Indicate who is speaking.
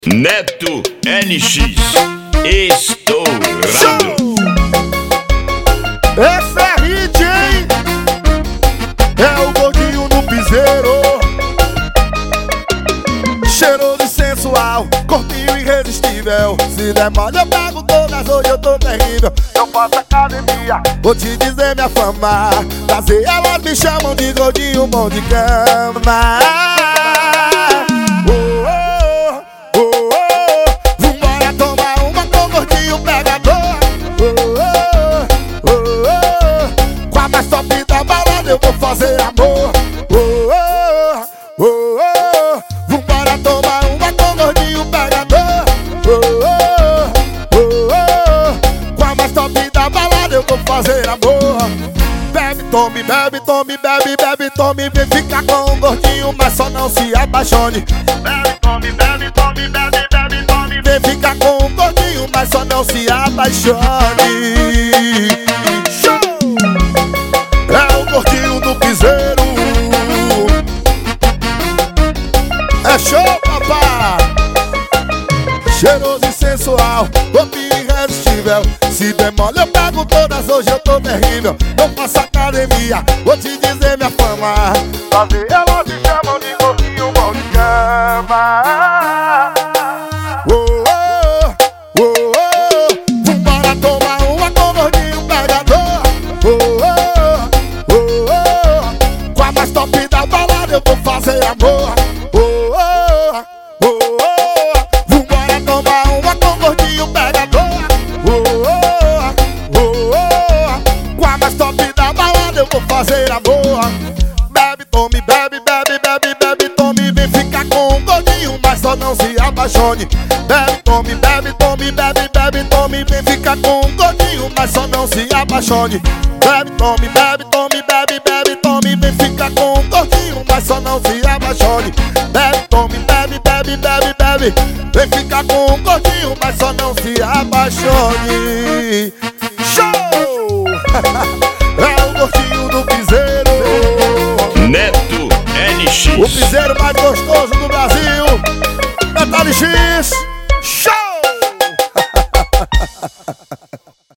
Speaker 1: Neto NX estourado.
Speaker 2: Essa é hit, hein? É o gordinho do piseiro. Cheiroso e sensual, corpinho irresistível. Se der mole eu pego todas, hoje eu tô terrível. Eu faço academia, vou te dizer minha fama. Prazer, elas me chamam de gordinho bom de cama. Vambora tomar uma com gordinho pegador. Com a mais top da balada eu vou fazer amor. Vambora tomar uma com gordinho pegador. Com a mais top da balada eu vou fazer amor. Bebe, tome, bebe, tome, bebe, bebe, tome. Vem ficar com o gordinho, mas só não se apaixone. Bebe, tome, bebe, tome, bebe, bebe, tome. Vem ficar com o gordinho, mas só não se apaixone. Show! É o gordinho do piseiro. É show, papá! Cheiroso e sensual, corpinho irresistível. Se demole eu pego todas, hoje eu tô terrível. Eu faço academia, vou te dizer minha fama. Prazer, elas me chamam de gordinho bom de cama. Vambora tomar uma com gordinho pegador. Com a mais top da balada eu vou fazer amor. Vambora tomar uma com gordinho pegador. Com a mais top da balada eu vou fazer amor. Bebe, tome, bebe, bebe, bebe, bebe, tome. Vem ficar com o gordinho, mas só não se apaixone. Bebe, tome, bebe, tome, bebe, bebe, tome. Vem ficar com o gordinho, mas só não se apaixone. Bebe, tome, bebe, tome, bebe, bebe, tome. Vem ficar com o gordinho, mas só não se apaixone. Bebe, tome, bebe, bebe, bebe, bebe. Vem ficar com o gordinho, mas só não se apaixone. Show! É o gordinho do piseiro.
Speaker 1: Neto NX,
Speaker 2: O piseiro mais gostoso do Brasil. Neto NX.